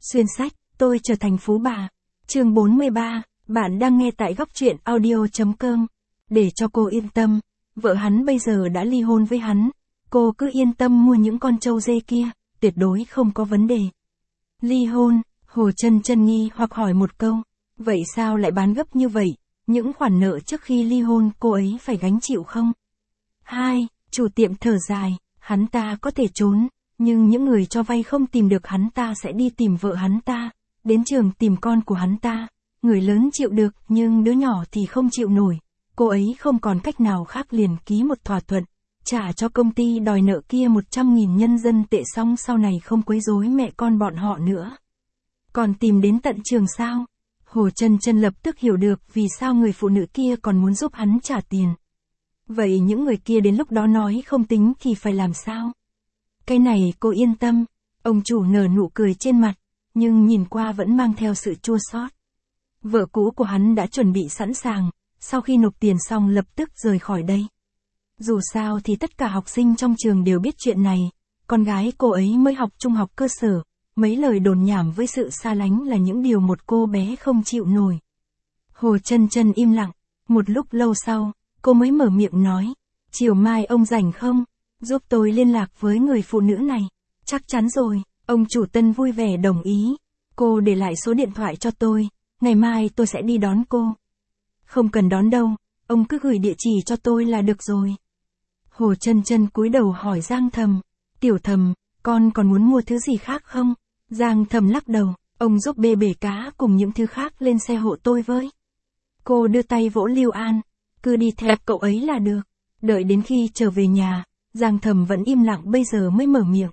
Xuyên sách, tôi trở thành phú bà. Chương 43, bạn đang nghe tại góc truyện audio.com. Để cho cô yên tâm, vợ hắn bây giờ đã ly hôn với hắn. Cô cứ yên tâm mua những con trâu dê kia, tuyệt đối không có vấn đề. Ly hôn, Hồ Chân Chân nghi hoặc hỏi một câu. Vậy sao lại bán gấp như vậy? Những khoản nợ trước khi ly hôn cô ấy phải gánh chịu không? 2. Chủ tiệm thở dài, hắn ta có thể trốn, nhưng những người cho vay không tìm được hắn ta sẽ đi tìm vợ hắn ta, đến trường tìm con của hắn ta. Người lớn chịu được nhưng đứa nhỏ thì không chịu nổi. Cô ấy không còn cách nào khác liền ký một thỏa thuận, trả cho công ty đòi nợ kia 100.000 nhân dân tệ, xong sau này không quấy rối mẹ con bọn họ nữa. Còn tìm đến tận trường sao? Hồ Chân Chân lập tức hiểu được vì sao người phụ nữ kia còn muốn giúp hắn trả tiền. Vậy những người kia đến lúc đó nói không tính thì phải làm sao? Cái này cô yên tâm. Ông chủ nở nụ cười trên mặt, nhưng nhìn qua vẫn mang theo sự chua xót. Vợ cũ của hắn đã chuẩn bị sẵn sàng, sau khi nộp tiền xong lập tức rời khỏi đây. Dù sao thì tất cả học sinh trong trường đều biết chuyện này, con gái cô ấy mới học trung học cơ sở, mấy lời đồn nhảm với sự xa lánh là những điều một cô bé không chịu nổi. Hồ Chân Chân im lặng, một lúc lâu sau, cô mới mở miệng nói, chiều mai ông rảnh không? Giúp tôi liên lạc với người phụ nữ này. Chắc chắn rồi, ông chủ Tân vui vẻ đồng ý. Cô để lại số điện thoại cho tôi, ngày mai tôi sẽ đi đón cô. Không cần đón đâu, ông cứ gửi địa chỉ cho tôi là được rồi. Hồ Chân Chân cúi đầu hỏi Giang Thầm, Tiểu Thầm, con còn muốn mua thứ gì khác không? Giang Thầm lắc đầu, ông giúp bê bể cá cùng những thứ khác lên xe hộ tôi với. Cô đưa tay vỗ Lưu An, cứ đi theo cậu ấy là được. Đợi đến khi trở về nhà, Giang Thầm vẫn im lặng bây giờ mới mở miệng.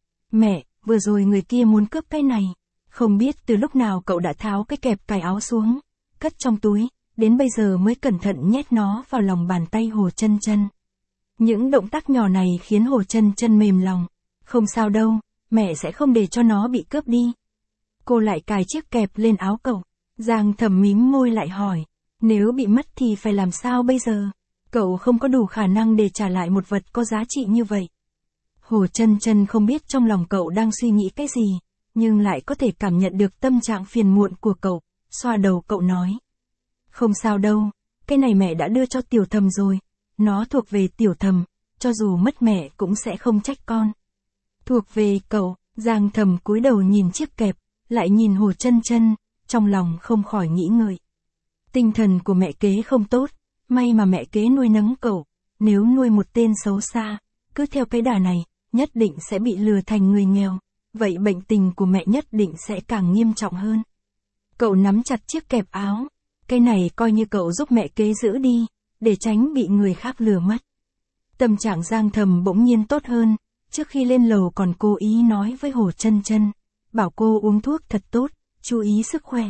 Mẹ, vừa rồi người kia muốn cướp cái này. Không biết từ lúc nào cậu đã tháo cái kẹp cài áo xuống, cất trong túi, đến bây giờ mới cẩn thận nhét nó vào lòng bàn tay Hồ Chân Chân. Những động tác nhỏ này khiến Hồ Chân Chân mềm lòng. Không sao đâu, mẹ sẽ không để cho nó bị cướp đi. Cô lại cài chiếc kẹp lên áo cậu. Giang Thầm mím môi lại hỏi, nếu bị mất thì phải làm sao bây giờ? Cậu không có đủ khả năng để trả lại một vật có giá trị như vậy. Hồ Chân Chân không biết trong lòng cậu đang suy nghĩ cái gì, nhưng lại có thể cảm nhận được tâm trạng phiền muộn của cậu, xoa đầu cậu nói. Không sao đâu, cái này mẹ đã đưa cho Tiểu Thầm rồi, nó thuộc về Tiểu Thầm, cho dù mất mẹ cũng sẽ không trách con. Thuộc về cậu, Giang Thầm cúi đầu nhìn chiếc kẹp, lại nhìn Hồ Chân Chân, trong lòng không khỏi nghĩ ngợi. Tinh thần của mẹ kế không tốt, may mà mẹ kế nuôi nấng cậu, nếu nuôi một tên xấu xa, cứ theo cái đà này, nhất định sẽ bị lừa thành người nghèo, vậy bệnh tình của mẹ nhất định sẽ càng nghiêm trọng hơn. Cậu nắm chặt chiếc kẹp áo, cái này coi như cậu giúp mẹ kế giữ đi, để tránh bị người khác lừa mất. Tâm trạng Giang Thầm bỗng nhiên tốt hơn, trước khi lên lầu còn cố ý nói với Hồ Chân Chân, bảo cô uống thuốc thật tốt, chú ý sức khỏe.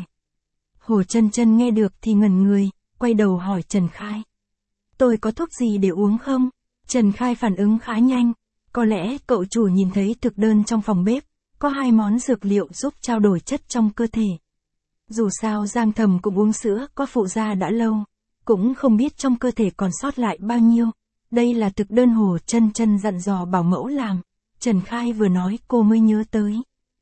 Hồ Chân Chân nghe được thì ngẩn người, quay đầu hỏi Trần Khai. Tôi có thuốc gì để uống không? Trần Khai phản ứng khá nhanh, có lẽ cậu chủ nhìn thấy thực đơn trong phòng bếp, có 2 món dược liệu giúp trao đổi chất trong cơ thể. Dù sao Giang Thầm cũng uống sữa có phụ gia đã lâu, cũng không biết trong cơ thể còn sót lại bao nhiêu. Đây là thực đơn Hồ Chân Chân dặn dò bảo mẫu làm. Trần Khai vừa nói cô mới nhớ tới.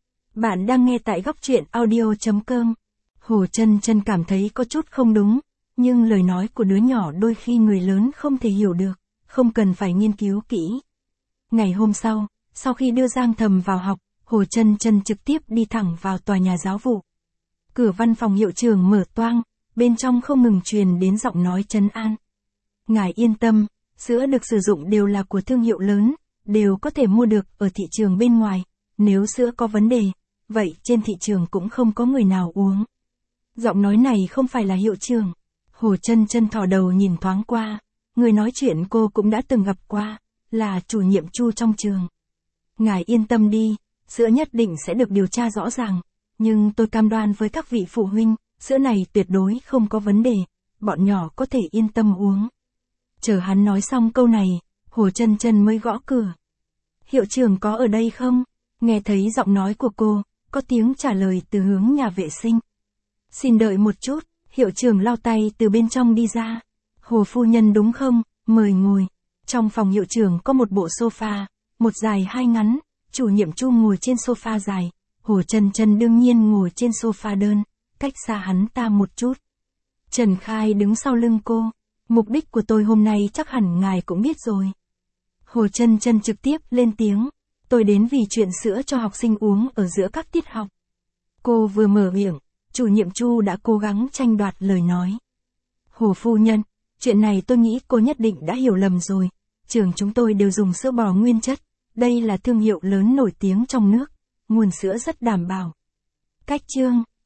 Bạn đang nghe tại góc truyện audio.com. Hồ Chân Chân cảm thấy có chút không đúng, nhưng lời nói của đứa nhỏ đôi khi người lớn không thể hiểu được, không cần phải nghiên cứu kỹ. Ngày hôm sau khi đưa Giang Thầm vào học, Hồ Chân Chân trực tiếp đi thẳng vào tòa nhà giáo vụ. Cửa văn phòng hiệu trưởng mở toang, bên trong không ngừng truyền đến giọng nói trấn an. Ngài yên tâm, sữa được sử dụng đều là của thương hiệu lớn, đều có thể mua được ở thị trường bên ngoài, nếu sữa có vấn đề, vậy trên thị trường cũng không có người nào uống. Giọng nói này không phải là hiệu trưởng. Hồ Chân Chân thò đầu nhìn thoáng qua, người nói chuyện cô cũng đã từng gặp qua, là chủ nhiệm Chu trong trường. Ngài yên tâm đi, sữa nhất định sẽ được điều tra rõ ràng, nhưng tôi cam đoan với các vị phụ huynh, sữa này tuyệt đối không có vấn đề, bọn nhỏ có thể yên tâm uống. Chờ hắn nói xong câu này, Hồ Chân Chân mới gõ cửa. Hiệu trưởng có ở đây không? Nghe thấy giọng nói của cô, có tiếng trả lời từ hướng nhà vệ sinh. Xin đợi một chút, hiệu trưởng lau tay từ bên trong đi ra. Hồ phu nhân đúng không? Mời ngồi. Trong phòng hiệu trưởng có một bộ sofa, một dài 2 ngắn, chủ nhiệm Chu ngồi trên sofa dài, Hồ Trân Trân đương nhiên ngồi trên sofa đơn, cách xa hắn ta một chút. Trần Khai đứng sau lưng cô. Mục đích của tôi hôm nay chắc hẳn ngài cũng biết rồi. Hồ Trân Trân trực tiếp lên tiếng. Tôi đến vì chuyện sữa cho học sinh uống ở giữa các tiết học. Cô vừa mở miệng, chủ nhiệm Chu đã cố gắng tranh đoạt lời nói. Hồ phu nhân, chuyện này tôi nghĩ cô nhất định đã hiểu lầm rồi. Trường chúng tôi đều dùng sữa bò nguyên chất. Đây là thương hiệu lớn nổi tiếng trong nước. Nguồn sữa rất đảm bảo. Cách chương